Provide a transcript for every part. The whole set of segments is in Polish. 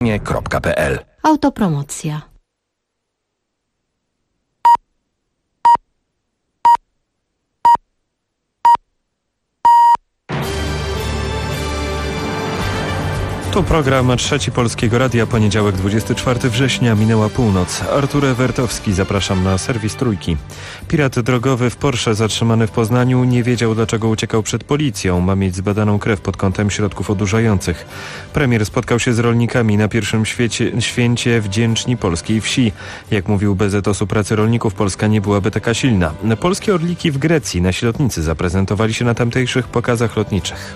Autopromocja. Tu program Trzeci Polskiego Radia, poniedziałek 24 września, minęła północ. Artur Ewertowski, zapraszam na serwis Trójki. Pirat drogowy w Porsche zatrzymany w Poznaniu nie wiedział, dlaczego uciekał przed policją. Ma mieć zbadaną krew pod kątem środków odurzających. Premier spotkał się z rolnikami na pierwszym święcie wdzięczni polskiej wsi. Jak mówił BZOS-u Pracy Rolników, Polska nie byłaby taka silna. Polskie orliki w Grecji nasi lotnicy zaprezentowali się na tamtejszych pokazach lotniczych.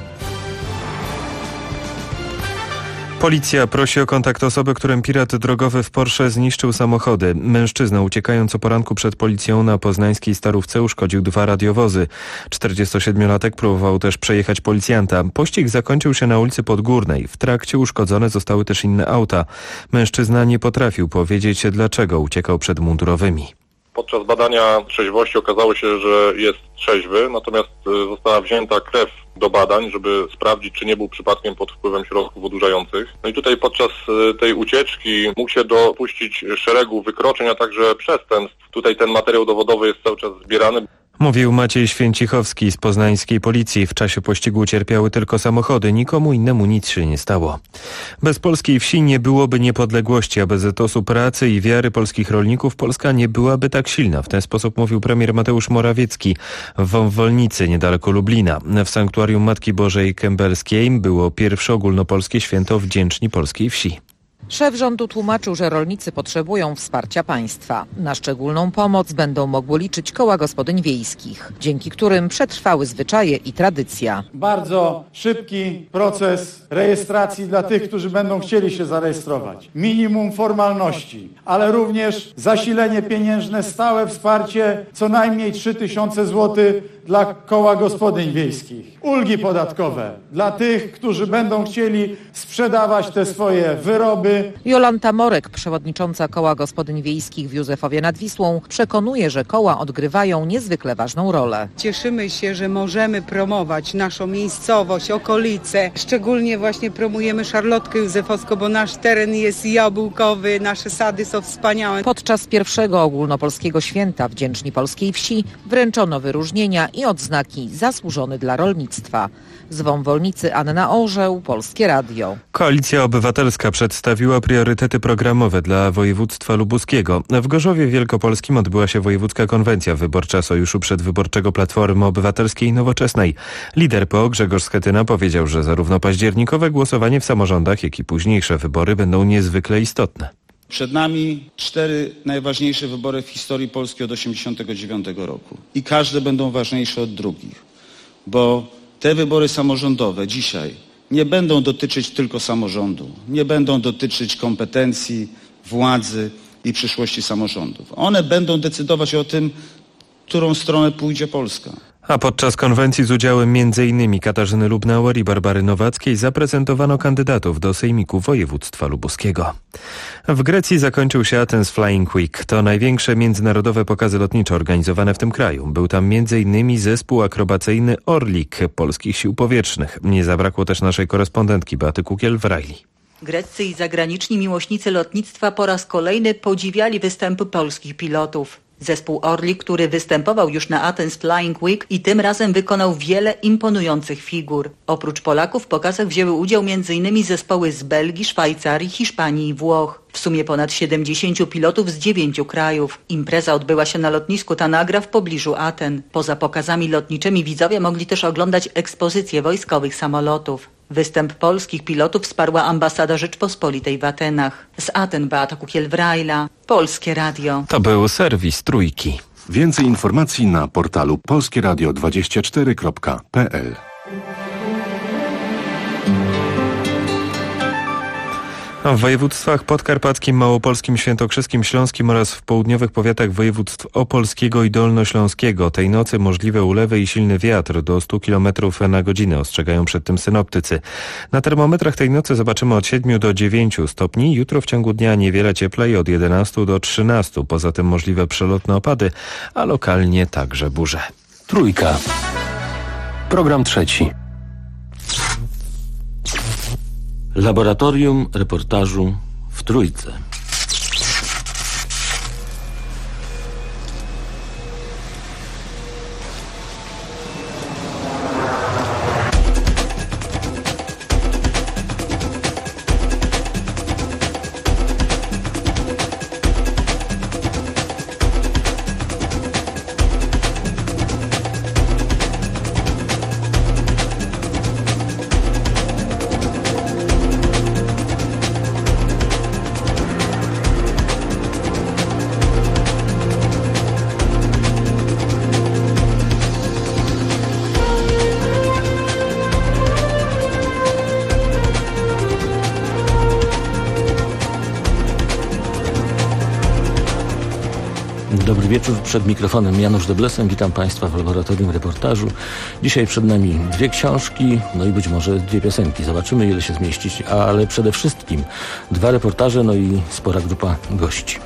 Policja prosi o kontakt osoby, którym pirat drogowy w Porsche zniszczył samochody. Mężczyzna, uciekając o poranku przed policją na poznańskiej Starówce, uszkodził 2 radiowozy. 47-latek próbował też przejechać policjanta. Pościg zakończył się na ulicy Podgórnej. W trakcie uszkodzone zostały też inne auta. Mężczyzna nie potrafił powiedzieć, dlaczego uciekał przed mundurowymi. Podczas badania trzeźwości okazało się, że jest trzeźwy, natomiast została wzięta krew do badań, żeby sprawdzić, czy nie był przypadkiem pod wpływem środków odurzających. No i tutaj podczas tej ucieczki mógł się dopuścić szeregu wykroczeń, a także przestępstw. Tutaj ten materiał dowodowy jest cały czas zbierany. Mówił Maciej Święcichowski z poznańskiej policji. W czasie pościgu ucierpiały tylko samochody. Nikomu innemu nic się nie stało. Bez polskiej wsi nie byłoby niepodległości, a bez etosu pracy i wiary polskich rolników Polska nie byłaby tak silna. W ten sposób mówił premier Mateusz Morawiecki w Wąwolnicy, niedaleko Lublina. W sanktuarium Matki Bożej Kębelskiej było pierwsze ogólnopolskie święto wdzięczni polskiej wsi. Szef rządu tłumaczył, że rolnicy potrzebują wsparcia państwa. Na szczególną pomoc będą mogły liczyć koła gospodyń wiejskich, dzięki którym przetrwały zwyczaje i tradycja. Bardzo szybki proces rejestracji dla tych, którzy będą chcieli się zarejestrować. Minimum formalności, ale również zasilenie pieniężne, stałe wsparcie, co najmniej 3000 zł dla koła gospodyń wiejskich. Ulgi podatkowe dla tych, którzy będą chcieli sprzedawać te swoje wyroby. Jolanta Morek, przewodnicząca koła gospodyń wiejskich w Józefowie nad Wisłą, przekonuje, że koła odgrywają niezwykle ważną rolę. Cieszymy się, że możemy promować naszą miejscowość, okolice. Szczególnie właśnie promujemy Szarlotkę Józefowską, bo nasz teren jest jabłkowy, nasze sady są wspaniałe. Podczas pierwszego ogólnopolskiego święta wdzięczni polskiej wsi wręczono wyróżnienia i odznaki zasłużony dla rolnictwa. Z Wąwolnicy Anna Orzeł, Polskie Radio. Koalicja Obywatelska przedstawiła priorytety programowe dla województwa lubuskiego. W Gorzowie Wielkopolskim odbyła się wojewódzka konwencja wyborcza Sojuszu Przedwyborczego Platformy Obywatelskiej i Nowoczesnej. Lider PO Grzegorz Schetyna powiedział, że zarówno październikowe głosowanie w samorządach, jak i późniejsze wybory będą niezwykle istotne. Przed nami 4 najważniejsze wybory w historii Polski od 1989 roku. I każde będą ważniejsze od drugich, bo te wybory samorządowe dzisiaj nie będą dotyczyć tylko samorządu, nie będą dotyczyć kompetencji, władzy i przyszłości samorządów. One będą decydować o tym, którą stronę pójdzie Polska. A podczas konwencji z udziałem m.in. Katarzyny Lubnauer i Barbary Nowackiej zaprezentowano kandydatów do Sejmiku Województwa Lubuskiego. W Grecji zakończył się Athens Flying Week. To największe międzynarodowe pokazy lotnicze organizowane w tym kraju. Był tam m.in. zespół akrobacyjny Orlik Polskich Sił Powietrznych. Nie zabrakło też naszej korespondentki Beaty Kukiel w Rajli. Greccy i zagraniczni miłośnicy lotnictwa po raz kolejny podziwiali występy polskich pilotów. Zespół Orlik, który występował już na Athens Flying Week i tym razem wykonał wiele imponujących figur. Oprócz Polaków w pokazach wzięły udział m.in. zespoły z Belgii, Szwajcarii, Hiszpanii i Włoch. W sumie ponad 70 pilotów z 9 krajów. Impreza odbyła się na lotnisku Tanagra w pobliżu Aten. Poza pokazami lotniczymi widzowie mogli też oglądać ekspozycję wojskowych samolotów. Występ polskich pilotów wsparła ambasada Rzeczpospolitej w Atenach. Z Aten Beata Kukiel-Wrajla, Polskie Radio. To był serwis Trójki. Więcej informacji na portalu polskieradio24.pl. W województwach podkarpackim, małopolskim, świętokrzyskim, śląskim oraz w południowych powiatach województw opolskiego i dolnośląskiego tej nocy możliwe ulewy i silny wiatr do 100 km na godzinę, ostrzegają przed tym synoptycy. Na termometrach tej nocy zobaczymy od 7 do 9 stopni, jutro w ciągu dnia niewiele cieplej od 11 do 13. Poza tym możliwe przelotne opady, a lokalnie także burze. Trójka. Program trzeci. Laboratorium reportażu w Trójce. Dobry wieczór, przed mikrofonem Janusz Deblesem. Witam Państwa w laboratorium reportażu. Dzisiaj przed nami 2 książki, no i być może 2 piosenki. Zobaczymy, ile się zmieścić, ale przede wszystkim 2 reportaże, no i spora grupa gości.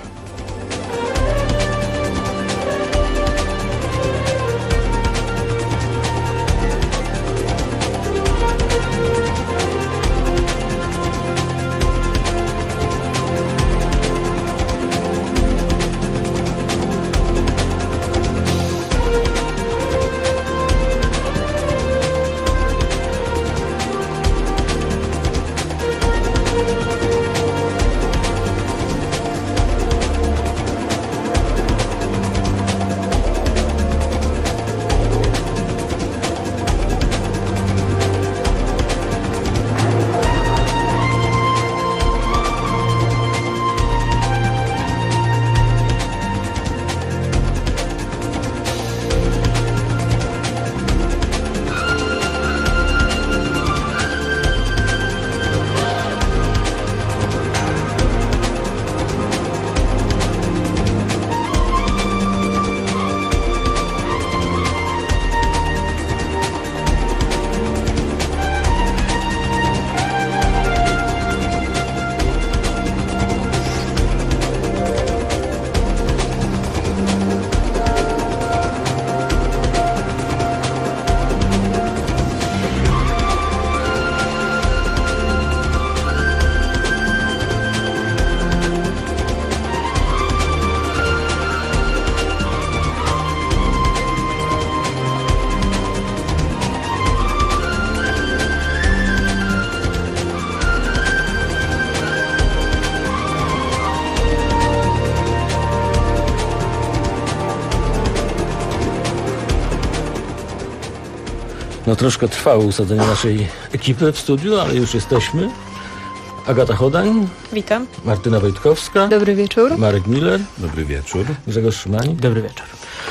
No troszkę trwało usadzenie naszej ekipy w studiu, ale już jesteśmy. Agata Chodań. Witam. Martyna Wojtkowska. Dobry wieczór. Marek Miller. Dobry wieczór. Grzegorz Szymanik. Dobry wieczór.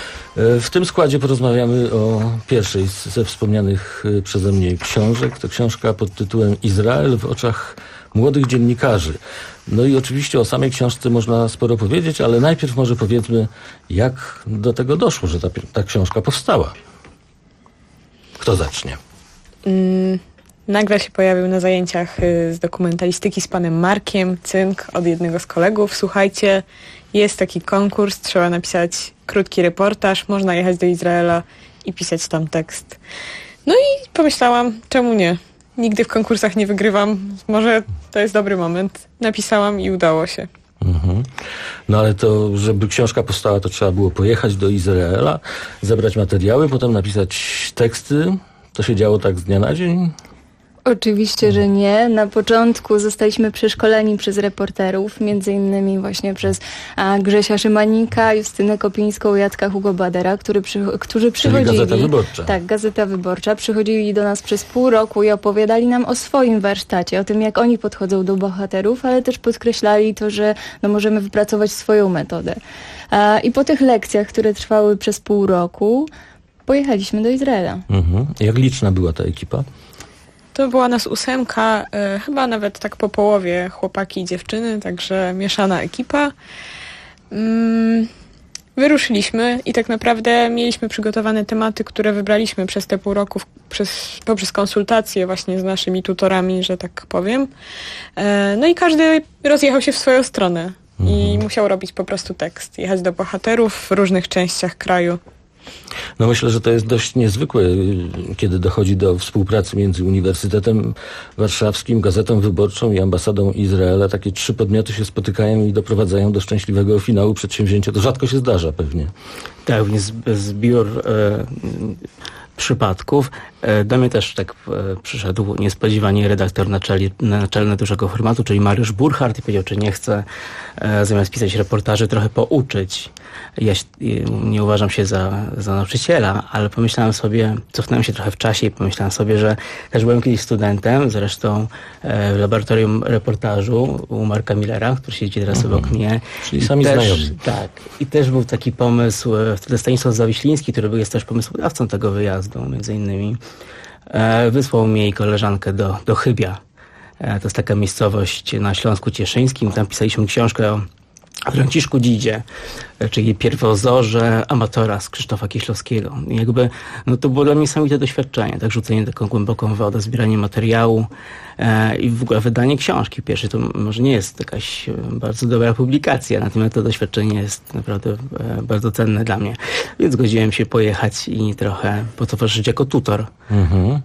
W tym składzie porozmawiamy o pierwszej ze wspomnianych przeze mnie książek. To książka pod tytułem Izrael w oczach młodych dziennikarzy. No i oczywiście o samej książce można sporo powiedzieć, ale najpierw może powiedzmy, jak do tego doszło, że ta książka powstała. Kto zacznie? Nagle się pojawił na zajęciach z dokumentalistyki z panem Markiem Cynk od jednego z kolegów. Słuchajcie, jest taki konkurs, trzeba napisać krótki reportaż, można jechać do Izraela i pisać tam tekst. No i pomyślałam, czemu nie? Nigdy w konkursach nie wygrywam, może to jest dobry moment. Napisałam i udało się. Mhm. No ale to, żeby książka powstała, to trzeba było pojechać do Izraela, zebrać materiały, potem napisać teksty. To się działo tak z dnia na dzień? Oczywiście, że nie. Na początku zostaliśmy przeszkoleni przez reporterów, między innymi właśnie przez Grzesia Szymanika, Justynę Kopińską, Jacka Hugo Badera, którzy przychodzili... Czyli Gazeta Wyborcza. Tak, Gazeta Wyborcza. Przychodzili do nas przez pół roku i opowiadali nam o swoim warsztacie, o tym, jak oni podchodzą do bohaterów, ale też podkreślali to, że możemy wypracować swoją metodę. I po tych lekcjach, które trwały przez pół roku, pojechaliśmy do Izraela. Mhm. Jak liczna była ta ekipa? To była nas 8, chyba nawet tak po połowie chłopaki i dziewczyny, także mieszana ekipa. Wyruszyliśmy i tak naprawdę mieliśmy przygotowane tematy, które wybraliśmy przez te pół roku poprzez konsultacje właśnie z naszymi tutorami, że tak powiem. No i każdy rozjechał się w swoją stronę i musiał robić po prostu tekst, jechać do bohaterów w różnych częściach kraju. No myślę, że to jest dość niezwykłe, kiedy dochodzi do współpracy między Uniwersytetem Warszawskim, Gazetą Wyborczą i Ambasadą Izraela. Takie 3 podmioty się spotykają i doprowadzają do szczęśliwego finału przedsięwzięcia. To rzadko się zdarza pewnie. Tak, zbiór przypadków. Do mnie też tak przyszedł niespodziewanie redaktor naczelny dużego formatu, czyli Mariusz Burchardt, i powiedział, czy nie chce zamiast pisać reportaży trochę pouczyć. Ja nie uważam się za nauczyciela, ale pomyślałem sobie, cofnąłem się trochę w czasie i pomyślałem sobie, że też byłem kiedyś studentem, zresztą w laboratorium reportażu u Marka Millera, który siedzi teraz obok mnie. Czyli sami znajomi. Tak. I też był taki pomysł, wtedy Stanisław Zawiśliński, który jest też pomysłodawcą tego wyjazdu, między innymi, wysłał mnie i koleżankę do Chybia. To jest taka miejscowość na Śląsku Cieszyńskim. Tam pisaliśmy książkę o Franciszku Dzidzie, czyli pierwozorze amatora z Krzysztofa Kieślowskiego. I jakby, to było dla mnie niesamowite doświadczenie, tak, rzucenie taką głęboką wodę, zbieranie materiału i w ogóle wydanie książki. Pierwsze to może nie jest jakaś bardzo dobra publikacja, natomiast to doświadczenie jest naprawdę bardzo cenne dla mnie. Więc zgodziłem się pojechać i trochę potowarzyszyć jako tutor. Mhm.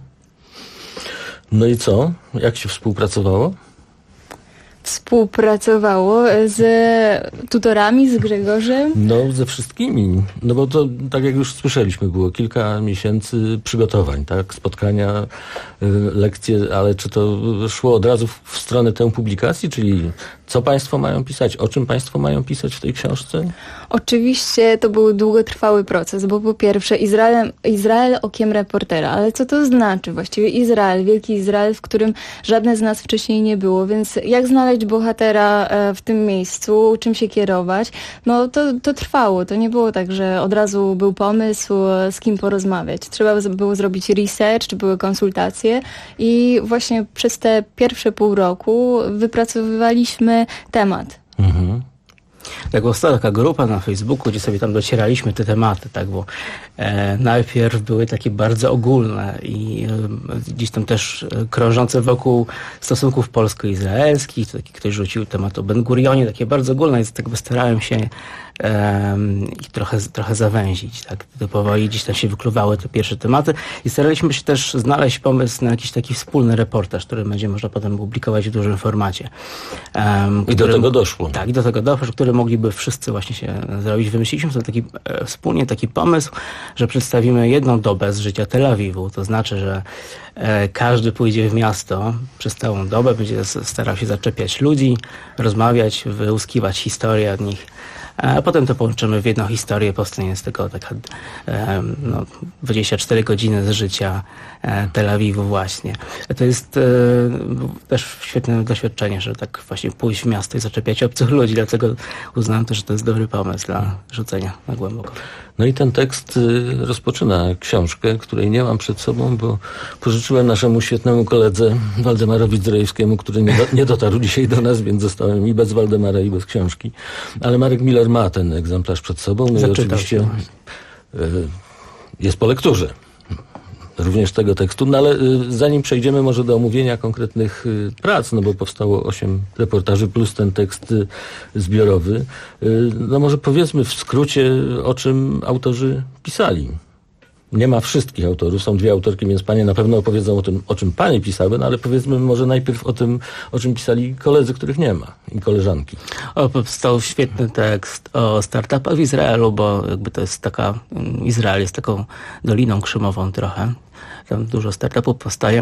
No i co? Jak się współpracowało? Współpracowało z tutorami, z Grzegorzem? No, ze wszystkimi. No bo to, tak jak już słyszeliśmy, było kilka miesięcy przygotowań, tak? Spotkania, lekcje, ale czy to szło od razu w stronę tę publikacji, czyli co państwo mają pisać, o czym państwo mają pisać w tej książce? Oczywiście to był długotrwały proces, bo po pierwsze Izrael okiem reportera, ale co to znaczy właściwie Izrael, wielki Izrael, w którym żadne z nas wcześniej nie było, więc jak znaleźć bohatera w tym miejscu, czym się kierować, no to trwało, to nie było tak, że od razu był pomysł, z kim porozmawiać. Trzeba było zrobić research, były konsultacje i właśnie przez te pierwsze pół roku wypracowywaliśmy temat. Mhm. Tak, powstała taka grupa na Facebooku, gdzie sobie tam docieraliśmy te tematy, tak, bo najpierw były takie bardzo ogólne i gdzieś tam też krążące wokół stosunków polsko-izraelskich, taki ktoś rzucił temat o Ben Gurionie, takie bardzo ogólne, więc tak starałem się i trochę zawęzić, tak, powoli gdzieś tam się wykluwały te pierwsze tematy i staraliśmy się też znaleźć pomysł na jakiś taki wspólny reportaż, który będzie można potem publikować w dużym formacie. I do tego doszło. Tak, i do tego doszło, który mogliby wszyscy właśnie się zrobić. Wymyśliliśmy sobie wspólnie taki pomysł, że przedstawimy jedną dobę z życia Tel Awiwu, to znaczy, że każdy pójdzie w miasto przez całą dobę, będzie starał się zaczepiać ludzi, rozmawiać, wyłuskiwać historię od nich. A potem to połączymy w jedną historię, powstanie z tego taka 24 godziny z życia Tel Awiwu właśnie. To jest też świetne doświadczenie, że tak właśnie pójść w miasto i zaczepiać obcych ludzi, dlatego uznałem też, że to jest dobry pomysł dla rzucenia na głęboko. No i ten tekst rozpoczyna książkę, której nie mam przed sobą, bo pożyczyłem naszemu świetnemu koledze Waldemarowi Zdrojewskiemu, który nie dotarł dzisiaj do nas, więc zostałem i bez Waldemara, i bez książki. Ale Marek Miller ma ten egzemplarz przed sobą. No i oczywiście jest po lekturze również tego tekstu. No ale zanim przejdziemy może do omówienia konkretnych prac, no bo powstało 8 reportaży plus ten tekst zbiorowy, no może powiedzmy w skrócie, o czym autorzy pisali. Nie ma wszystkich autorów, są 2 autorki, więc panie na pewno opowiedzą o tym, o czym panie pisały, no ale powiedzmy może najpierw o tym, o czym pisali koledzy, których nie ma, i koleżanki. Powstał świetny tekst o startupach w Izraelu, bo jakby to jest Izrael jest taką doliną krzymową trochę. Tam dużo startupów powstaje.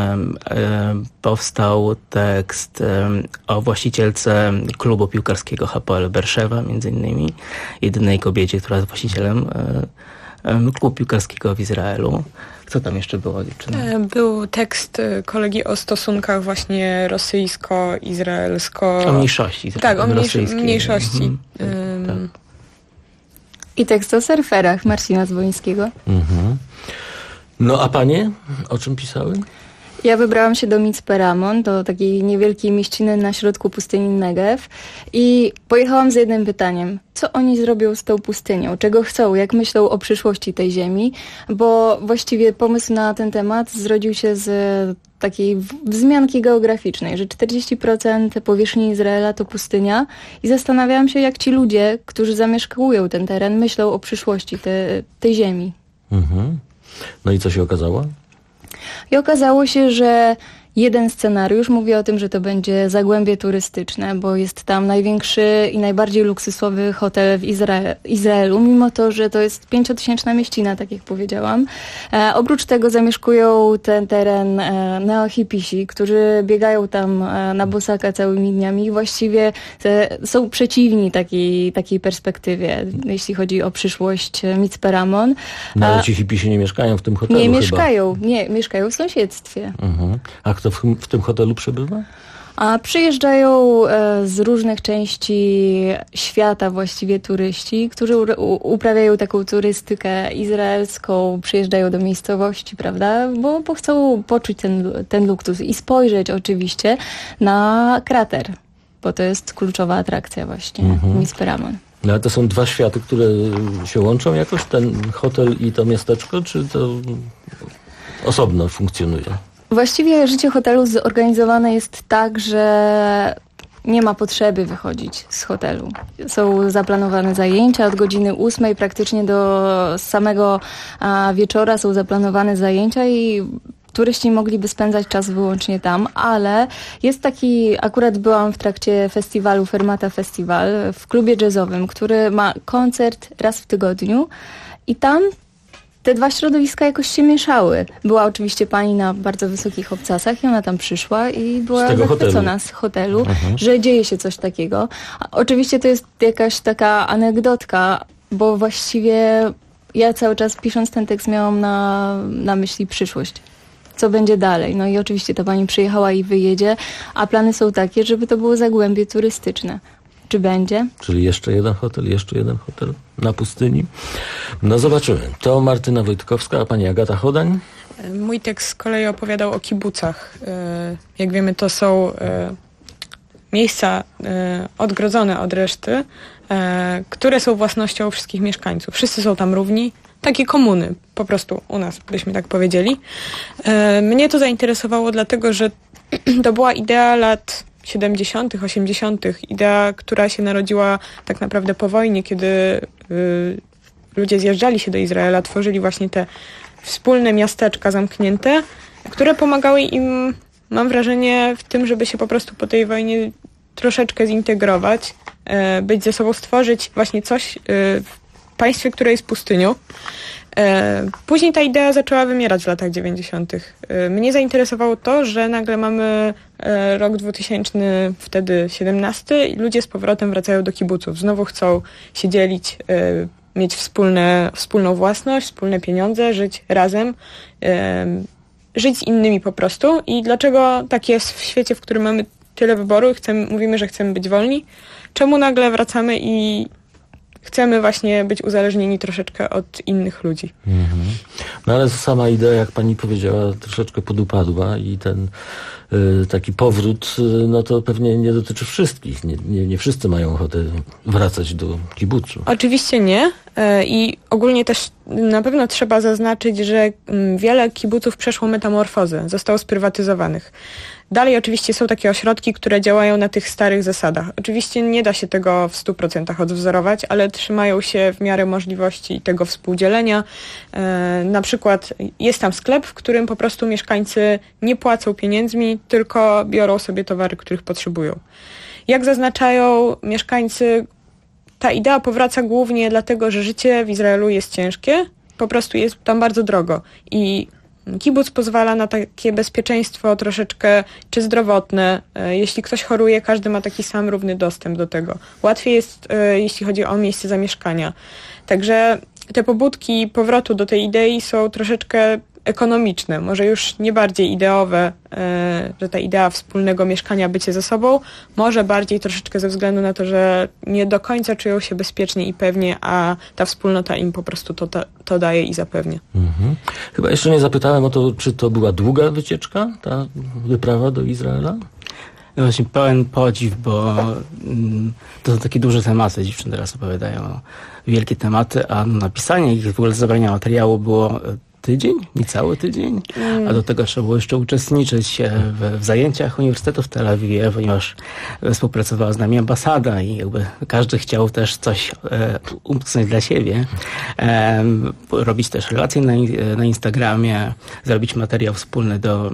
Powstał tekst o właścicielce klubu piłkarskiego Hapoel Berszewa, między innymi, jedynej kobiecie, która jest właścicielem klubu piłkarskiego w Izraelu. Co tam jeszcze było, dziewczyny? Był tekst kolegi o stosunkach właśnie rosyjsko-izraelsko... O mniejszości. Tak, o mniejszości. Tak. I tekst o surferach Marcina Dzwońskiego. No a panie, o czym pisały? Ja wybrałam się do Micperamon, do takiej niewielkiej mieściny na środku pustyni Negev i pojechałam z jednym pytaniem. Co oni zrobią z tą pustynią? Czego chcą? Jak myślą o przyszłości tej ziemi? Bo właściwie pomysł na ten temat zrodził się z takiej wzmianki geograficznej, że 40% powierzchni Izraela to pustynia i zastanawiałam się, jak ci ludzie, którzy zamieszkują ten teren, myślą o przyszłości tej ziemi. Mhm. No i co się okazało? I okazało się, że jeden scenariusz mówi o tym, że to będzie zagłębie turystyczne, bo jest tam największy i najbardziej luksusowy hotel w Izraelu, mimo to, że to jest 5-tysięczna mieścina, tak jak powiedziałam. Oprócz tego zamieszkują ten teren neohipisi, którzy biegają tam na bosaka całymi dniami i właściwie są przeciwni takiej perspektywie, jeśli chodzi o przyszłość Micperamon. No ale ci hipisi nie mieszkają w tym hotelu Nie chyba. mieszkają w sąsiedztwie. Mhm. A kto w tym hotelu przebywa? A przyjeżdżają z różnych części świata właściwie turyści, którzy uprawiają taką turystykę izraelską, przyjeżdżają do miejscowości, prawda, bo chcą poczuć ten luksus i spojrzeć oczywiście na krater, bo to jest kluczowa atrakcja właśnie Micperamon. No ale to są dwa światy, które się łączą jakoś, ten hotel i to miasteczko, czy to osobno funkcjonuje? Właściwie życie hotelu zorganizowane jest tak, że nie ma potrzeby wychodzić z hotelu. Są zaplanowane zajęcia od godziny 8 praktycznie do samego wieczora są zaplanowane zajęcia i turyści mogliby spędzać czas wyłącznie tam, ale jest taki, akurat byłam w trakcie festiwalu Fermata Festival w klubie jazzowym, który ma koncert raz w tygodniu i tam te dwa środowiska jakoś się mieszały. Była oczywiście pani na bardzo wysokich obcasach i ona tam przyszła i była zachwycona z hotelu, że dzieje się coś takiego. Oczywiście to jest jakaś taka anegdotka, bo właściwie ja cały czas pisząc ten tekst miałam na myśli przyszłość. Co będzie dalej? No i oczywiście ta pani przyjechała i wyjedzie, a plany są takie, żeby to było zagłębie turystyczne. Czy będzie? Czyli jeszcze jeden hotel na pustyni. No zobaczymy. To Martyna Wojtkowska, a pani Agata Chodań? Mój tekst z kolei opowiadał o kibucach. Jak wiemy, to są miejsca odgrodzone od reszty, które są własnością wszystkich mieszkańców. Wszyscy są tam równi. Takie komuny, po prostu u nas, byśmy tak powiedzieli. Mnie to zainteresowało dlatego, że to była idea lat 70., 80., idea, która się narodziła tak naprawdę po wojnie, kiedy ludzie zjeżdżali się do Izraela, tworzyli właśnie te wspólne miasteczka zamknięte, które pomagały im, mam wrażenie, w tym, żeby się po prostu po tej wojnie troszeczkę zintegrować, być ze sobą, stworzyć właśnie coś w państwie, które jest pustynią. Później ta idea zaczęła wymierać w latach 90. Mnie zainteresowało to, że nagle mamy rok 2000, wtedy 17 i ludzie z powrotem wracają do kibuców. Znowu chcą się dzielić, mieć wspólną własność, wspólne pieniądze, żyć razem, żyć z innymi po prostu. I dlaczego tak jest w świecie, w którym mamy tyle wyboru, mówimy, że chcemy być wolni? Czemu nagle wracamy i chcemy właśnie być uzależnieni troszeczkę od innych ludzi. No ale sama idea, jak pani powiedziała, troszeczkę podupadła i ten taki powrót, no to pewnie nie dotyczy wszystkich. Nie wszyscy mają ochotę wracać do kibucu. Oczywiście nie. I ogólnie też na pewno trzeba zaznaczyć, że wiele kibuców przeszło metamorfozę, zostało sprywatyzowanych. Dalej oczywiście są takie ośrodki, które działają na tych starych zasadach. Oczywiście nie da się tego w 100% odwzorować, ale trzymają się w miarę możliwości tego współdzielenia. Na przykład jest tam sklep, w którym po prostu mieszkańcy nie płacą pieniędzmi, tylko biorą sobie towary, których potrzebują. Jak zaznaczają mieszkańcy, ta idea powraca głównie dlatego, że życie w Izraelu jest ciężkie, po prostu jest tam bardzo drogo i kibuc pozwala na takie bezpieczeństwo troszeczkę, czy zdrowotne. Jeśli ktoś choruje, każdy ma taki sam równy dostęp do tego. Łatwiej jest, jeśli chodzi o miejsce zamieszkania. Także te pobudki powrotu do tej idei są troszeczkę ekonomiczne, może już nie bardziej ideowe, że ta idea wspólnego mieszkania, bycie ze sobą, może bardziej troszeczkę ze względu na to, że nie do końca czują się bezpiecznie i pewnie, a ta wspólnota im po prostu to daje i zapewnia. Chyba jeszcze nie zapytałem o to, czy to była długa wycieczka, ta wyprawa do Izraela? No właśnie pełen podziw, bo to są takie duże tematy, dziewczyny teraz opowiadają, wielkie tematy, a napisanie ich, w ogóle zebrania materiału było tydzień, niecały tydzień, a do tego trzeba było jeszcze uczestniczyć w zajęciach Uniwersytetu w Tel Awiwie, ponieważ współpracowała z nami ambasada i jakby każdy chciał też coś umknąć dla siebie, robić też relacje na Instagramie, zrobić materiał wspólny do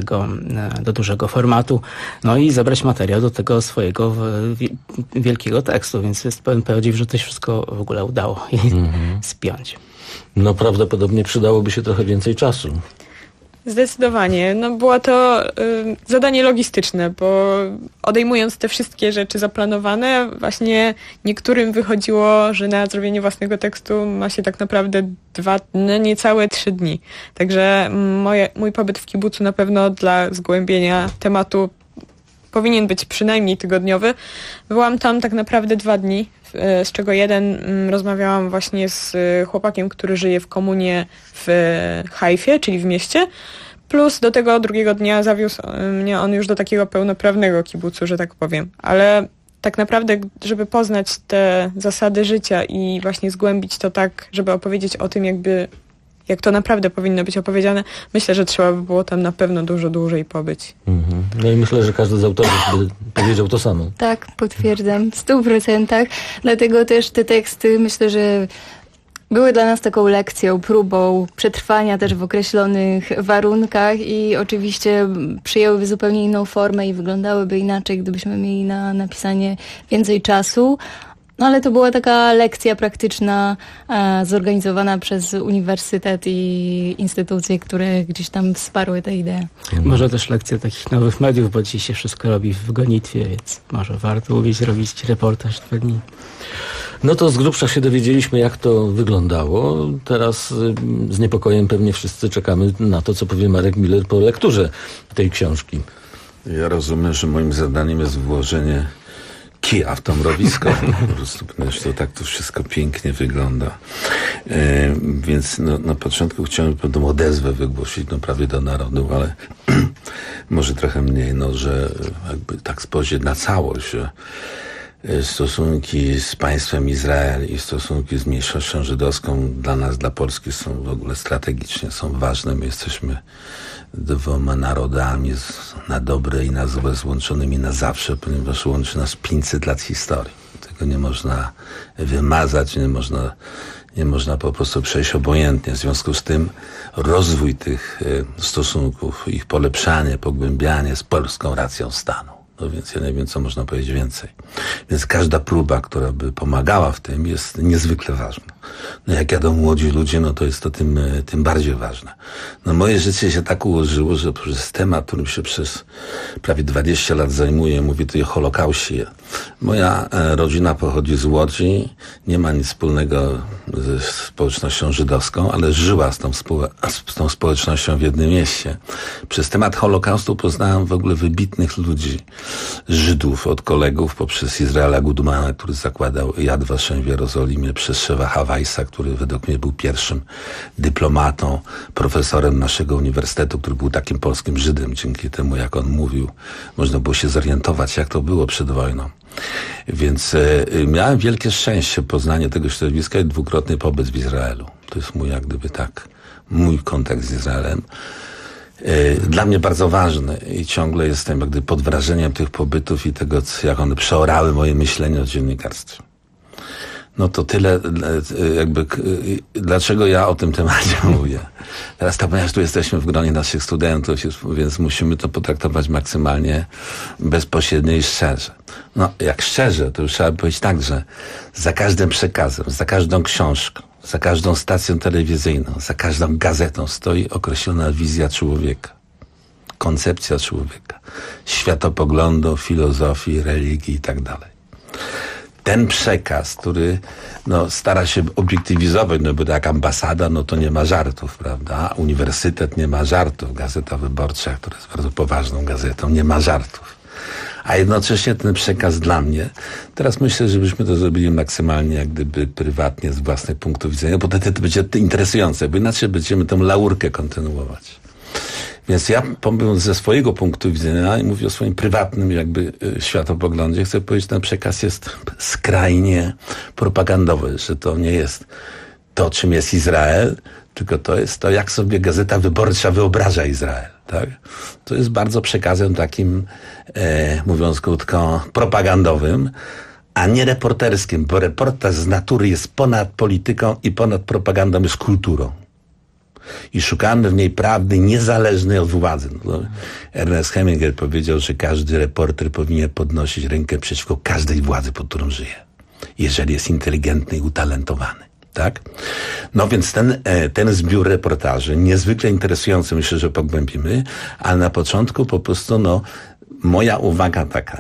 dużego formatu, no i zebrać materiał do tego swojego wielkiego tekstu, więc jest pełen podziw, że to się wszystko w ogóle udało spiąć. No prawdopodobnie przydałoby się trochę więcej czasu. Zdecydowanie. No było to zadanie logistyczne, bo odejmując te wszystkie rzeczy zaplanowane, właśnie niektórym wychodziło, że na zrobienie własnego tekstu ma się tak naprawdę niecałe 3 dni. Także mój pobyt w kibucu na pewno dla zgłębienia tematu powinien być przynajmniej tygodniowy. Byłam tam tak naprawdę 2 dni, z czego jeden rozmawiałam właśnie z chłopakiem, który żyje w komunie w Hajfie, czyli w mieście. Plus do tego drugiego dnia zawiózł mnie on już do takiego pełnoprawnego kibucu, że tak powiem. Ale tak naprawdę, żeby poznać te zasady życia i właśnie zgłębić to tak, żeby opowiedzieć o tym jak to naprawdę powinno być opowiedziane, myślę, że trzeba by było tam na pewno dużo dłużej pobyć. No i myślę, że każdy z autorów by powiedział to samo. Tak, potwierdzam, w 100%. Dlatego też te teksty, myślę, że były dla nas taką lekcją, próbą przetrwania też w określonych warunkach i oczywiście przyjęłyby zupełnie inną formę i wyglądałyby inaczej, gdybyśmy mieli na napisanie więcej czasu. No ale to była taka lekcja praktyczna zorganizowana przez uniwersytet i instytucje, które gdzieś tam wsparły tę ideę. Może też lekcja takich nowych mediów, bo dzisiaj się wszystko robi w gonitwie, więc może warto umieć robić reportaż 2 dni. No to z grubsza się dowiedzieliśmy, jak to wyglądało. Teraz z niepokojem pewnie wszyscy czekamy na to, co powie Marek Miller po lekturze tej książki. Ja rozumiem, że moim zadaniem jest włożenie kija w to mrowisko. Po prostu, ponieważ to tak to wszystko pięknie wygląda. Więc na początku chciałem pewną odezwę wygłosić, prawie do narodu, ale może trochę mniej, że jakby tak spojrzeć na całość, że stosunki z państwem Izrael i stosunki z mniejszością żydowską dla nas, dla Polski są w ogóle strategicznie, są ważne. My jesteśmy 2 narodami na dobre i na złe złączonymi na zawsze, ponieważ łączy nas 500 lat historii. Tego nie można wymazać, nie można po prostu przejść obojętnie. W związku z tym rozwój tych stosunków, ich polepszanie, pogłębianie z polską racją stanu. No więc ja nie wiem, co można powiedzieć więcej. Więc każda próba, która by pomagała w tym, jest niezwykle ważna. Jak jadą młodzi ludzie, to jest to tym bardziej ważne. Moje życie się tak ułożyło, że przez temat, którym się przez prawie 20 lat zajmuję, mówię tutaj o Holokauście. Moja rodzina pochodzi z Łodzi, nie ma nic wspólnego ze społecznością żydowską, ale żyła z tą społecznością w jednym mieście. Przez temat Holokaustu poznałem w ogóle wybitnych ludzi, Żydów, od kolegów, poprzez Izraela Gudmana, który zakładał Yad Vashem w Jerozolimie, przez Shewa Hawajsa, który według mnie był pierwszym dyplomatą, profesorem naszego uniwersytetu, który był takim polskim Żydem. Dzięki temu, jak on mówił, można było się zorientować, jak to było przed wojną. Więc miałem wielkie szczęście poznanie tego środowiska i 2-krotny pobyt w Izraelu. To jest mój kontakt z Izraelem. Dla mnie bardzo ważny i ciągle jestem pod wrażeniem tych pobytów i tego, jak one przeorały moje myślenie o dziennikarstwie. To tyle, dlaczego ja o tym temacie mówię. Teraz ponieważ tu jesteśmy w gronie naszych studentów, więc musimy to potraktować maksymalnie bezpośrednio i szczerze. Jak szczerze, to już trzeba powiedzieć tak, że za każdym przekazem, za każdą książką, za każdą stacją telewizyjną, za każdą gazetą stoi określona wizja człowieka, koncepcja człowieka, światopoglądu, filozofii, religii i tak dalej. ten przekaz, który stara się obiektywizować, bo jak ambasada, to nie ma żartów, prawda? Uniwersytet nie ma żartów. Gazeta Wyborcza, która jest bardzo poważną gazetą, nie ma żartów. A jednocześnie ten przekaz dla mnie, teraz myślę, żebyśmy to zrobili maksymalnie jak gdyby prywatnie z własnych punktów widzenia, bo to będzie interesujące, bo inaczej będziemy tę laurkę kontynuować. Więc ja ze swojego punktu widzenia i mówię o swoim prywatnym jakby światopoglądzie, chcę powiedzieć, że ten przekaz jest skrajnie propagandowy, że to nie jest to, czym jest Izrael, tylko to jest to, jak sobie Gazeta Wyborcza wyobraża Izrael. Tak? To jest bardzo przekazem takim, mówiąc krótko, propagandowym, a nie reporterskim, bo reportaż z natury jest ponad polityką i ponad propagandą, jest kulturą. I szukamy w niej prawdy niezależnej od władzy. Ernest Hemingway powiedział, że każdy reporter powinien podnosić rękę przeciwko każdej władzy, pod którą żyje, jeżeli jest inteligentny i utalentowany. Tak? Więc ten zbiór reportaży, niezwykle interesujący, myślę, że pogłębimy, ale na początku po prostu moja uwaga taka,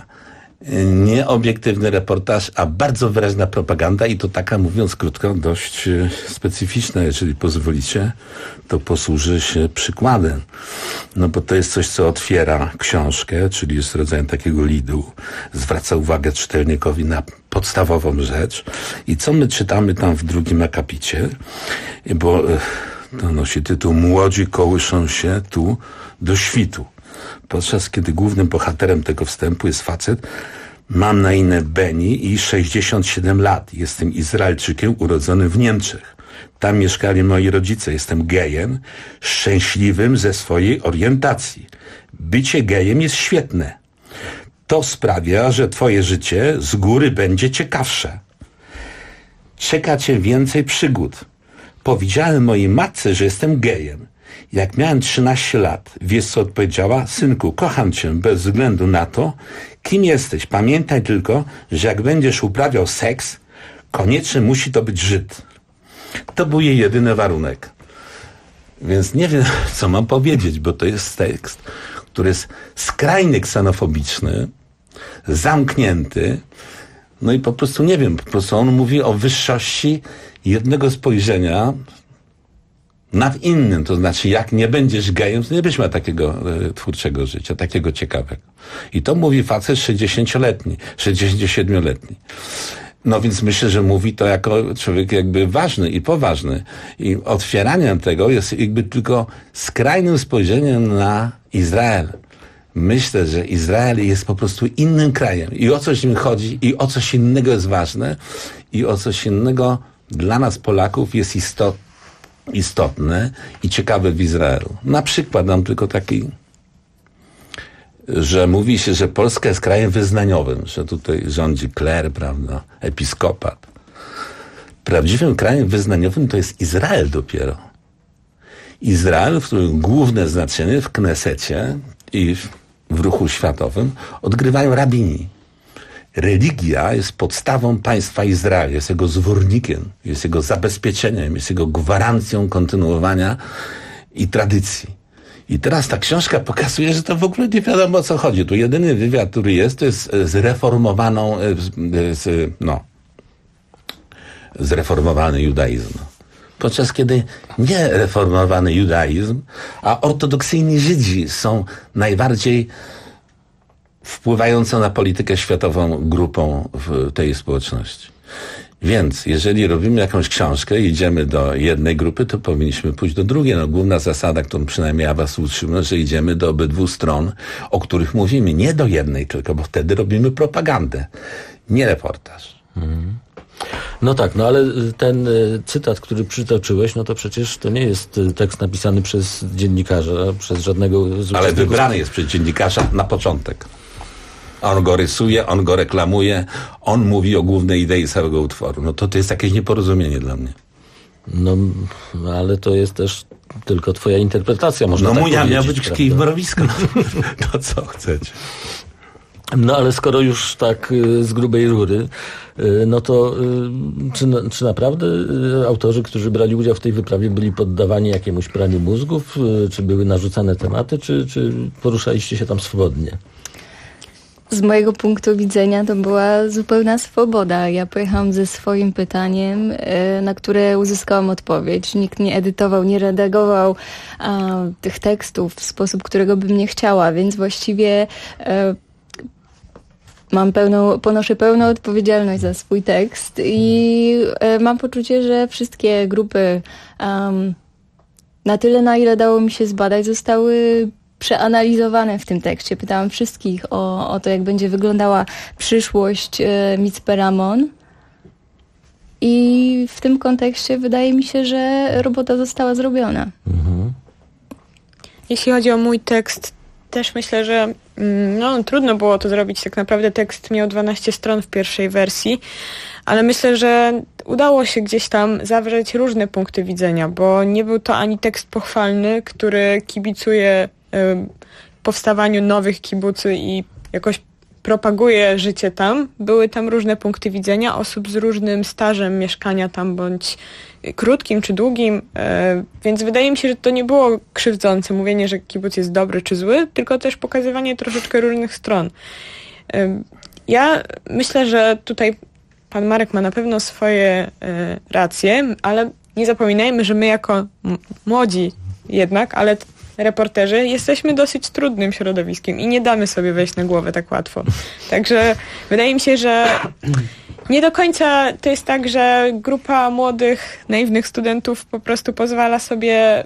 nie obiektywny reportaż, a bardzo wyraźna propaganda i to taka, mówiąc krótko, dość specyficzna. Jeżeli pozwolicie, to posłużę się przykładem. Bo to jest coś, co otwiera książkę, czyli jest rodzajem takiego lidu. Zwraca uwagę czytelnikowi na podstawową rzecz. I co my czytamy tam w drugim akapicie? Bo to nosi tytuł Młodzi kołyszą się tu do świtu. Podczas kiedy głównym bohaterem tego wstępu jest facet, mam na imię Beni i 67 lat. Jestem Izraelczykiem urodzony w Niemczech. Tam mieszkali moi rodzice. Jestem gejem, szczęśliwym ze swojej orientacji. Bycie gejem jest świetne. To sprawia, że twoje życie z góry będzie ciekawsze. Czeka cię więcej przygód. Powiedziałem mojej matce, że jestem gejem. Jak miałem 13 lat, wiesz co odpowiedziała? Synku, kocham cię bez względu na to, kim jesteś. Pamiętaj tylko, że jak będziesz uprawiał seks, koniecznie musi to być Żyd. To był jej jedyny warunek. Więc nie wiem, co mam powiedzieć, bo to jest tekst, który jest skrajnie ksenofobiczny, zamknięty, i po prostu nie wiem, po prostu on mówi o wyższości jednego spojrzenia nad innym, to znaczy jak nie będziesz gejem, to nie będziesz miał takiego twórczego życia, takiego ciekawego. I to mówi facet 60-letni, 67-letni. Więc myślę, że mówi to jako człowiek jakby ważny i poważny. I otwieranie tego jest jakby tylko skrajnym spojrzeniem na Izrael. Myślę, że Izrael jest po prostu innym krajem i o coś im chodzi i o coś innego jest ważne i o coś innego dla nas Polaków jest istotne i ciekawe w Izraelu. Na przykład dam tylko taki, że mówi się, że Polska jest krajem wyznaniowym, że tutaj rządzi kler, prawda, episkopat. Prawdziwym krajem wyznaniowym to jest Izrael dopiero. Izrael, w którym główne znaczenie w Knesecie i w ruchu światowym odgrywają rabini. Religia jest podstawą państwa Izrael, jest jego zwornikiem, jest jego zabezpieczeniem, jest jego gwarancją kontynuowania i tradycji. I teraz ta książka pokazuje, że to w ogóle nie wiadomo o co chodzi. Tu jedyny wywiad, który jest, to jest zreformowany judaizm. Podczas kiedy nie reformowany judaizm, a ortodoksyjni Żydzi są najbardziej wpływającą na politykę światową grupą w tej społeczności. Więc jeżeli robimy jakąś książkę i idziemy do jednej grupy, to powinniśmy pójść do drugiej. Główna zasada, którą przynajmniej ja was utrzymam, że idziemy do obydwu stron, o których mówimy. Nie do jednej tylko, bo wtedy robimy propagandę, nie reportaż. Ale ten cytat, który przytoczyłeś, to przecież to nie jest tekst napisany przez dziennikarza, przez żadnego... Ale wybrany jest przez dziennikarza na początek. On go rysuje, on go reklamuje, on mówi o głównej idei całego utworu. To jest jakieś nieporozumienie dla mnie. Ale to jest też tylko twoja interpretacja, można tak powiedzieć. Miał być prawda? kij w mrowisko. To co chcecie. Ale skoro już tak z grubej rury, to czy naprawdę autorzy, którzy brali udział w tej wyprawie, byli poddawani jakiemuś praniu mózgów? Czy były narzucane tematy, czy poruszaliście się tam swobodnie? Z mojego punktu widzenia to była zupełna swoboda. Ja pojechałam ze swoim pytaniem, na które uzyskałam odpowiedź. Nikt nie edytował, nie redagował tych tekstów w sposób, którego bym nie chciała, więc właściwie ponoszę pełną odpowiedzialność za swój tekst i mam poczucie, że wszystkie grupy na tyle, na ile dało mi się zbadać, zostały przeanalizowane w tym tekście. Pytałam wszystkich o to, jak będzie wyglądała przyszłość Mitzperamon. I w tym kontekście wydaje mi się, że robota została zrobiona. Jeśli chodzi o mój tekst, też myślę, że trudno było to zrobić. Tak naprawdę tekst miał 12 stron w pierwszej wersji, ale myślę, że udało się gdzieś tam zawrzeć różne punkty widzenia, bo nie był to ani tekst pochwalny, który kibicuje powstawaniu nowych kibucy i jakoś propaguje życie tam. Były tam różne punkty widzenia osób z różnym stażem mieszkania tam, bądź krótkim czy długim, więc wydaje mi się, że to nie było krzywdzące mówienie, że kibuc jest dobry czy zły, tylko też pokazywanie troszeczkę różnych stron. Ja myślę, że tutaj pan Marek ma na pewno swoje racje, ale nie zapominajmy, że my jako młodzi jednak, ale reporterzy jesteśmy dosyć trudnym środowiskiem i nie damy sobie wejść na głowę tak łatwo. Także wydaje mi się, że nie do końca to jest tak, że grupa młodych, naiwnych studentów po prostu pozwala sobie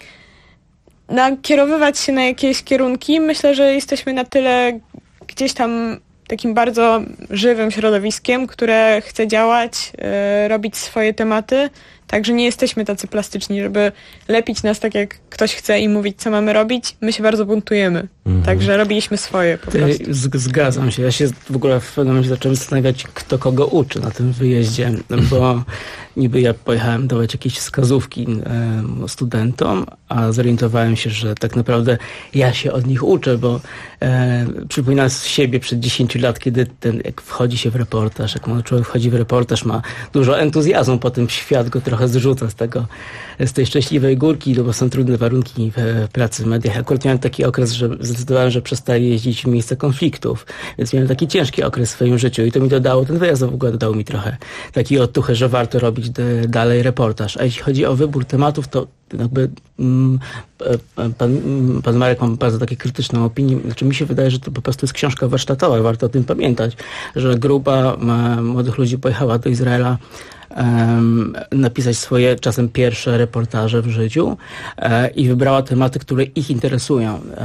nakierowywać się na jakieś kierunki. Myślę, że jesteśmy na tyle gdzieś tam takim bardzo żywym środowiskiem, które chce działać, robić swoje tematy. Także nie jesteśmy tacy plastyczni, żeby lepić nas tak, jak ktoś chce i mówić, co mamy robić. My się bardzo buntujemy. Także robiliśmy swoje po prostu. Zgadzam się. Ja się w ogóle w pewnym momencie zacząłem zastanawiać, kto kogo uczy na tym wyjeździe, bo niby ja pojechałem dawać jakieś wskazówki studentom, a zorientowałem się, że tak naprawdę ja się od nich uczę, bo przypominam z siebie przed 10 lat, kiedy jak wchodzi się w reportaż, jak młody człowiek wchodzi w reportaż, ma dużo entuzjazmu, potem świat go trochę zrzuca z tej szczęśliwej górki, no bo są trudne warunki pracy w mediach. Akurat miałem taki okres, że zdecydowałem, że przestaję jeździć w miejsce konfliktów, więc miałem taki ciężki okres w swoim życiu i to mi dodało, ten wyjazd w ogóle dodał mi trochę takiej otuchy, że warto robić dalej reportaż. A jeśli chodzi o wybór tematów, to jakby pan Marek ma bardzo takie krytyczną opinię. Znaczy mi się wydaje, że to po prostu jest książka warsztatowa. Warto o tym pamiętać, że grupa młodych ludzi pojechała do Izraela napisać swoje czasem pierwsze reportaże w życiu i wybrała tematy, które ich interesują.